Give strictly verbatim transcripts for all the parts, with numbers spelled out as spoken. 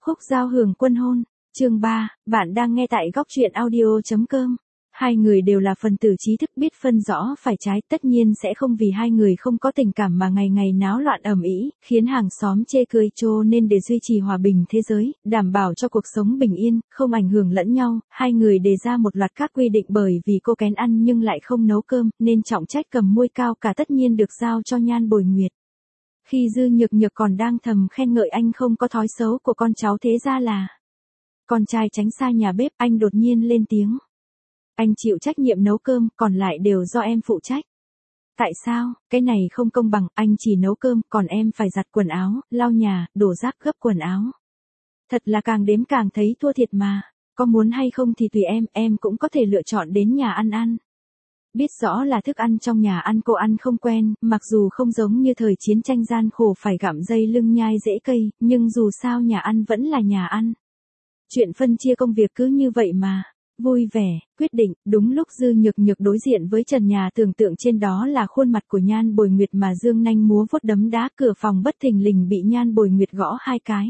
Khúc giao hưởng quân hôn, chương ba, bạn đang nghe tại góc truyện audio chấm com. Hai người đều là phần tử trí thức biết phân rõ phải trái, tất nhiên sẽ không vì hai người không có tình cảm mà ngày ngày náo loạn ầm ĩ, khiến hàng xóm chê cười, cho nên để duy trì hòa bình thế giới, đảm bảo cho cuộc sống bình yên, không ảnh hưởng lẫn nhau, hai người đề ra một loạt các quy định. Bởi vì cô kén ăn nhưng lại không nấu cơm, nên trọng trách cầm muôi cao cả tất nhiên được giao cho Nhan Bồi Nguyệt. Khi Dư Nhược Nhược còn đang thầm khen ngợi anh không có thói xấu của con cháu, thế ra là con trai tránh xa nhà bếp, anh đột nhiên lên tiếng. Anh chịu trách nhiệm nấu cơm, còn lại đều do em phụ trách. Tại sao? Cái này không công bằng, anh chỉ nấu cơm, còn em phải giặt quần áo, lau nhà, đổ rác, gấp quần áo. Thật là càng đếm càng thấy thua thiệt mà. Có muốn hay không thì tùy em, em cũng có thể lựa chọn đến nhà ăn ăn. Biết rõ là thức ăn trong nhà ăn cô ăn không quen, mặc dù không giống như thời chiến tranh gian khổ phải gặm dây lưng nhai rễ cây, nhưng dù sao nhà ăn vẫn là nhà ăn. Chuyện phân chia công việc cứ như vậy mà. Vui vẻ, quyết định, đúng lúc Dư Nhược Nhược đối diện với trần nhà, tưởng tượng trên đó là khuôn mặt của Nhan Bồi Nguyệt mà dương nanh múa vuốt đấm đá, cửa phòng bất thình lình bị Nhan Bồi Nguyệt gõ hai cái.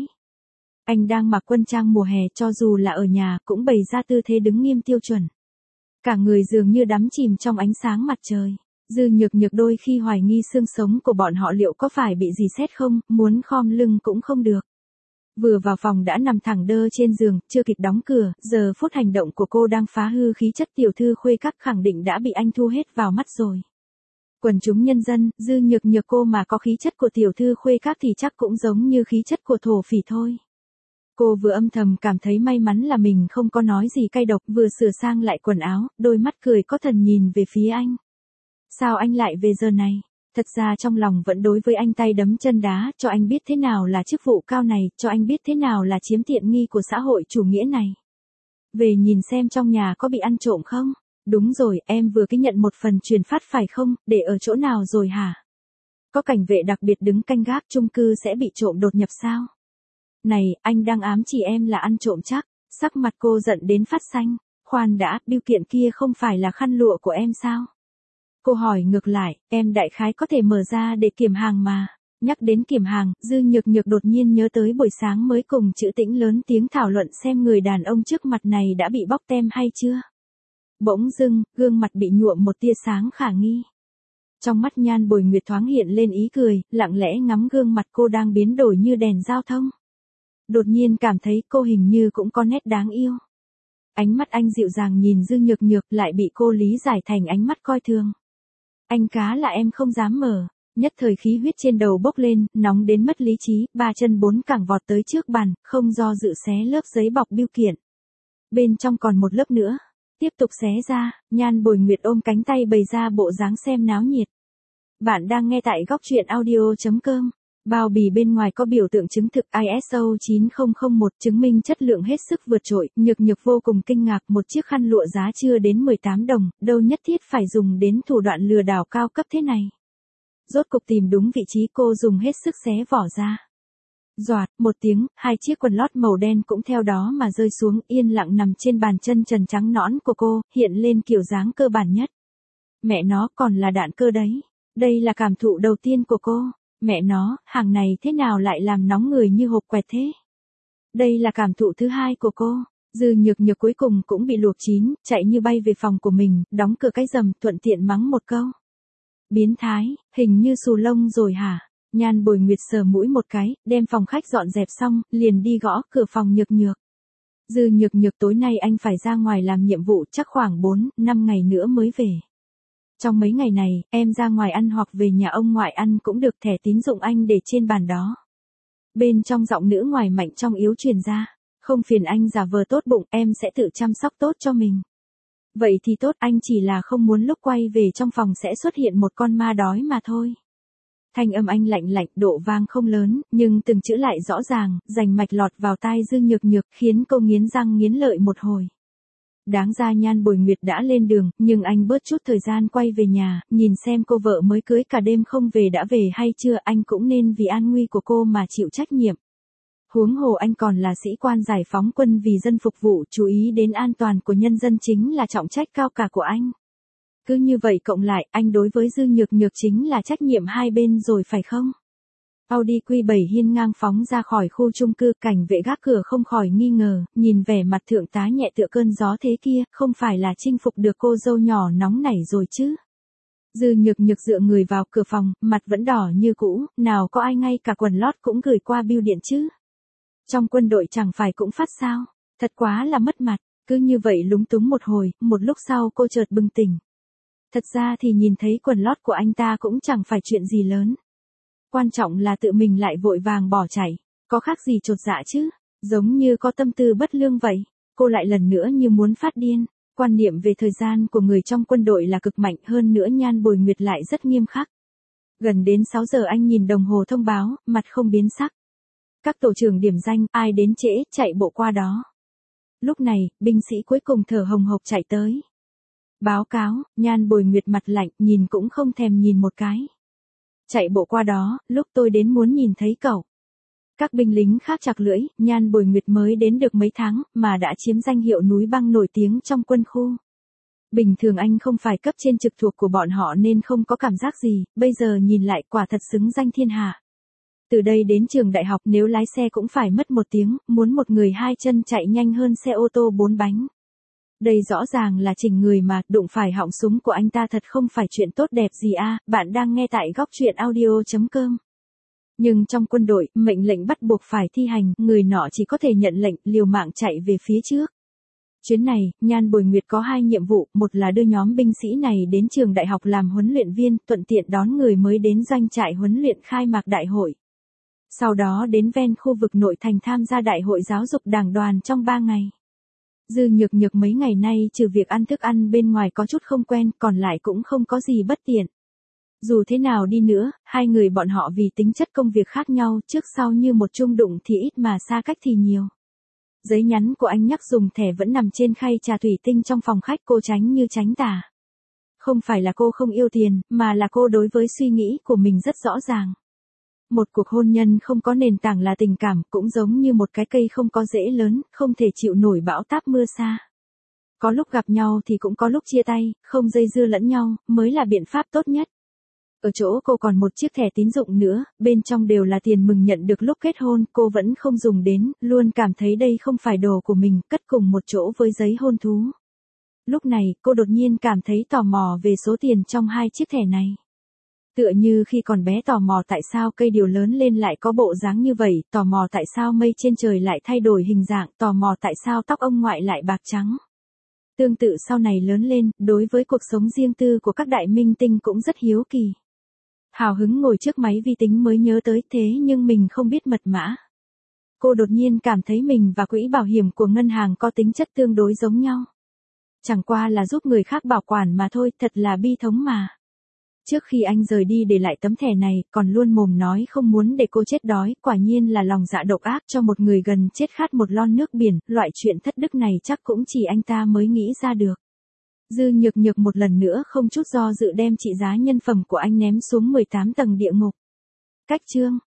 Anh đang mặc quân trang mùa hè, cho dù là ở nhà cũng bày ra tư thế đứng nghiêm tiêu chuẩn. Cả người dường như đắm chìm trong ánh sáng mặt trời. Dư Nhược Nhược đôi khi hoài nghi xương sống của bọn họ liệu có phải bị gì sét không, muốn khom lưng cũng không được. Vừa vào phòng đã nằm thẳng đơ trên giường, chưa kịp đóng cửa, giờ phút hành động của cô đang phá hư khí chất tiểu thư khuê các, khẳng định đã bị anh thu hết vào mắt rồi. Quần chúng nhân dân, Dư Nhược Nhược cô mà có khí chất của tiểu thư khuê các thì chắc cũng giống như khí chất của thổ phỉ thôi. Cô vừa âm thầm cảm thấy may mắn là mình không có nói gì cay độc, vừa sửa sang lại quần áo, đôi mắt cười có thần nhìn về phía anh. Sao anh lại về giờ này? Thật ra trong lòng vẫn đối với anh tay đấm chân đá, cho anh biết thế nào là chức vụ cao này, cho anh biết thế nào là chiếm tiện nghi của xã hội chủ nghĩa này. Về nhìn xem trong nhà có bị ăn trộm không? Đúng rồi, em vừa ký nhận một phần truyền phát phải không, để ở chỗ nào rồi hả? Có cảnh vệ đặc biệt đứng canh gác, chung cư sẽ bị trộm đột nhập sao? Này, anh đang ám chỉ em là ăn trộm chắc. Sắc mặt cô giận đến phát xanh. Khoan đã, bưu kiện kia không phải là khăn lụa của em sao? Cô hỏi ngược lại, em đại khái có thể mở ra để kiểm hàng mà. Nhắc đến kiểm hàng, Dư Nhược Nhược đột nhiên nhớ tới buổi sáng mới cùng Trữ Tĩnh lớn tiếng thảo luận xem người đàn ông trước mặt này đã bị bóc tem hay chưa. Bỗng dưng, gương mặt bị nhuộm một tia sáng khả nghi. Trong mắt Nhan Bồi Nguyệt thoáng hiện lên ý cười, lặng lẽ ngắm gương mặt cô đang biến đổi như đèn giao thông. Đột nhiên cảm thấy cô hình như cũng có nét đáng yêu. Ánh mắt anh dịu dàng nhìn Dư Nhược Nhược, lại bị cô lý giải thành ánh mắt coi thường. Anh cá là em không dám mở. Nhất thời khí huyết trên đầu bốc lên, nóng đến mất lý trí, ba chân bốn cẳng vọt tới trước bàn, không do dự xé lớp giấy bọc bưu kiện. Bên trong còn một lớp nữa. Tiếp tục xé ra, Nhan Bồi Nguyệt ôm cánh tay bày ra bộ dáng xem náo nhiệt. Bạn đang nghe tại góc truyện audio chấm com. Bao bì bên ngoài có biểu tượng chứng thực i ét o chín không không một, chứng minh chất lượng hết sức vượt trội. Nhược Nhược vô cùng kinh ngạc, một chiếc khăn lụa giá chưa đến mười tám đồng, đâu nhất thiết phải dùng đến thủ đoạn lừa đảo cao cấp thế này. Rốt cục tìm đúng vị trí, cô dùng hết sức xé vỏ ra. Doạt, một tiếng, hai chiếc quần lót màu đen cũng theo đó mà rơi xuống, yên lặng nằm trên bàn chân trần trắng nõn của cô, hiện lên kiểu dáng cơ bản nhất. Mẹ nó, còn là đạn cơ đấy. Đây là cảm thụ đầu tiên của cô. Mẹ nó, hàng này thế nào lại làm nóng người như hộp quẹt thế? Đây là cảm thụ thứ hai của cô. Dư Nhược Nhược cuối cùng cũng bị luộc chín, chạy như bay về phòng của mình, đóng cửa cái rầm, thuận tiện mắng một câu. Biến thái, hình như xù lông rồi hả? Nhan Bồi Nguyệt sờ mũi một cái, đem phòng khách dọn dẹp xong, liền đi gõ cửa phòng Nhược Nhược. Dư Nhược Nhược, tối nay anh phải ra ngoài làm nhiệm vụ, chắc khoảng bốn, năm ngày nữa mới về. Trong mấy ngày này, em ra ngoài ăn hoặc về nhà ông ngoại ăn cũng được, thẻ tín dụng anh để trên bàn đó. Bên trong giọng nữ ngoài mạnh trong yếu truyền ra. Không phiền anh giả vờ tốt bụng, em sẽ tự chăm sóc tốt cho mình. Vậy thì tốt, anh chỉ là không muốn lúc quay về trong phòng sẽ xuất hiện một con ma đói mà thôi. Thanh âm anh lạnh lạnh, độ vang không lớn, nhưng từng chữ lại rõ ràng, rành mạch lọt vào tai Dư Nhược Nhược, khiến cô nghiến răng nghiến lợi một hồi. Đáng ra Nhan Bồi Nguyệt đã lên đường, nhưng anh bớt chút thời gian quay về nhà, nhìn xem cô vợ mới cưới cả đêm không về đã về hay chưa, anh cũng nên vì an nguy của cô mà chịu trách nhiệm. Huống hồ anh còn là sĩ quan giải phóng quân vì dân phục vụ, chú ý đến an toàn của nhân dân chính là trọng trách cao cả của anh. Cứ như vậy cộng lại, anh đối với Dư Nhược Nhược chính là trách nhiệm hai bên rồi phải không? Audi Q bảy hiên ngang phóng ra khỏi khu chung cư, cảnh vệ gác cửa không khỏi nghi ngờ, nhìn vẻ mặt thượng tá nhẹ tựa cơn gió thế kia, không phải là chinh phục được cô dâu nhỏ nóng nảy rồi chứ. Dư Nhược Nhược dựa người vào cửa phòng, mặt vẫn đỏ như cũ, nào có ai ngay cả quần lót cũng gửi qua bưu điện chứ. Trong quân đội chẳng phải cũng phát sao, thật quá là mất mặt, cứ như vậy lúng túng một hồi, một lúc sau cô chợt bừng tỉnh. Thật ra thì nhìn thấy quần lót của anh ta cũng chẳng phải chuyện gì lớn. Quan trọng là tự mình lại vội vàng bỏ chạy, có khác gì chột dạ chứ, giống như có tâm tư bất lương vậy. Cô lại lần nữa như muốn phát điên, quan niệm về thời gian của người trong quân đội là cực mạnh, hơn nữa Nhan Bồi Nguyệt lại rất nghiêm khắc. Gần đến sáu giờ anh nhìn đồng hồ thông báo, mặt không biến sắc. Các tổ trưởng điểm danh, ai đến trễ, chạy bộ qua đó. Lúc này, binh sĩ cuối cùng thở hồng hộc chạy tới. Báo cáo, Nhan Bồi Nguyệt mặt lạnh, nhìn cũng không thèm nhìn một cái. Chạy bộ qua đó, lúc tôi đến muốn nhìn thấy cậu. Các binh lính khác chặt lưỡi, Nhan Bồi Nguyệt mới đến được mấy tháng, mà đã chiếm danh hiệu núi băng nổi tiếng trong quân khu. Bình thường anh không phải cấp trên trực thuộc của bọn họ nên không có cảm giác gì, bây giờ nhìn lại quả thật xứng danh thiên hạ. Từ đây đến trường đại học nếu lái xe cũng phải mất một tiếng, muốn một người hai chân chạy nhanh hơn xe ô tô bốn bánh. Đây rõ ràng là chỉnh người mà, đụng phải họng súng của anh ta thật không phải chuyện tốt đẹp gì a. Bạn đang nghe tại góc truyện audio chấm com. Nhưng trong quân đội, mệnh lệnh bắt buộc phải thi hành, người nọ chỉ có thể nhận lệnh, liều mạng chạy về phía trước. Chuyến này, Nhan Bồi Nguyệt có hai nhiệm vụ, một là đưa nhóm binh sĩ này đến trường đại học làm huấn luyện viên, thuận tiện đón người mới đến doanh trại huấn luyện khai mạc đại hội. Sau đó đến ven khu vực nội thành tham gia đại hội giáo dục đảng đoàn trong ba ngày. Dư Nhược Nhược mấy ngày nay trừ việc ăn thức ăn bên ngoài có chút không quen, còn lại cũng không có gì bất tiện. Dù thế nào đi nữa, hai người bọn họ vì tính chất công việc khác nhau, trước sau như một chung đụng thì ít mà xa cách thì nhiều. Giấy nhắn của anh nhắc dùng thẻ vẫn nằm trên khay trà thủy tinh trong phòng khách, cô tránh như tránh tà. Không phải là cô không yêu tiền, mà là cô đối với suy nghĩ của mình rất rõ ràng. Một cuộc hôn nhân không có nền tảng là tình cảm, cũng giống như một cái cây không có rễ lớn, không thể chịu nổi bão táp mưa sa. Có lúc gặp nhau thì cũng có lúc chia tay, không dây dưa lẫn nhau, mới là biện pháp tốt nhất. Ở chỗ cô còn một chiếc thẻ tín dụng nữa, bên trong đều là tiền mừng nhận được lúc kết hôn, cô vẫn không dùng đến, luôn cảm thấy đây không phải đồ của mình, cất cùng một chỗ với giấy hôn thú. Lúc này, cô đột nhiên cảm thấy tò mò về số tiền trong hai chiếc thẻ này. Tựa như khi còn bé tò mò tại sao cây điều lớn lên lại có bộ dáng như vậy, tò mò tại sao mây trên trời lại thay đổi hình dạng, tò mò tại sao tóc ông ngoại lại bạc trắng. Tương tự sau này lớn lên, đối với cuộc sống riêng tư của các đại minh tinh cũng rất hiếu kỳ. Hào hứng ngồi trước máy vi tính mới nhớ tới, thế nhưng mình không biết mật mã. Cô đột nhiên cảm thấy mình và quỹ bảo hiểm của ngân hàng có tính chất tương đối giống nhau. Chẳng qua là giúp người khác bảo quản mà thôi, thật là bi thống mà. Trước khi anh rời đi để lại tấm thẻ này, còn luôn mồm nói không muốn để cô chết đói, quả nhiên là lòng dạ độc ác, cho một người gần chết khát một lon nước biển, loại chuyện thất đức này chắc cũng chỉ anh ta mới nghĩ ra được. Dư Nhược Nhược một lần nữa không chút do dự đem trị giá nhân phẩm của anh ném xuống mười tám tầng địa ngục. Cách chương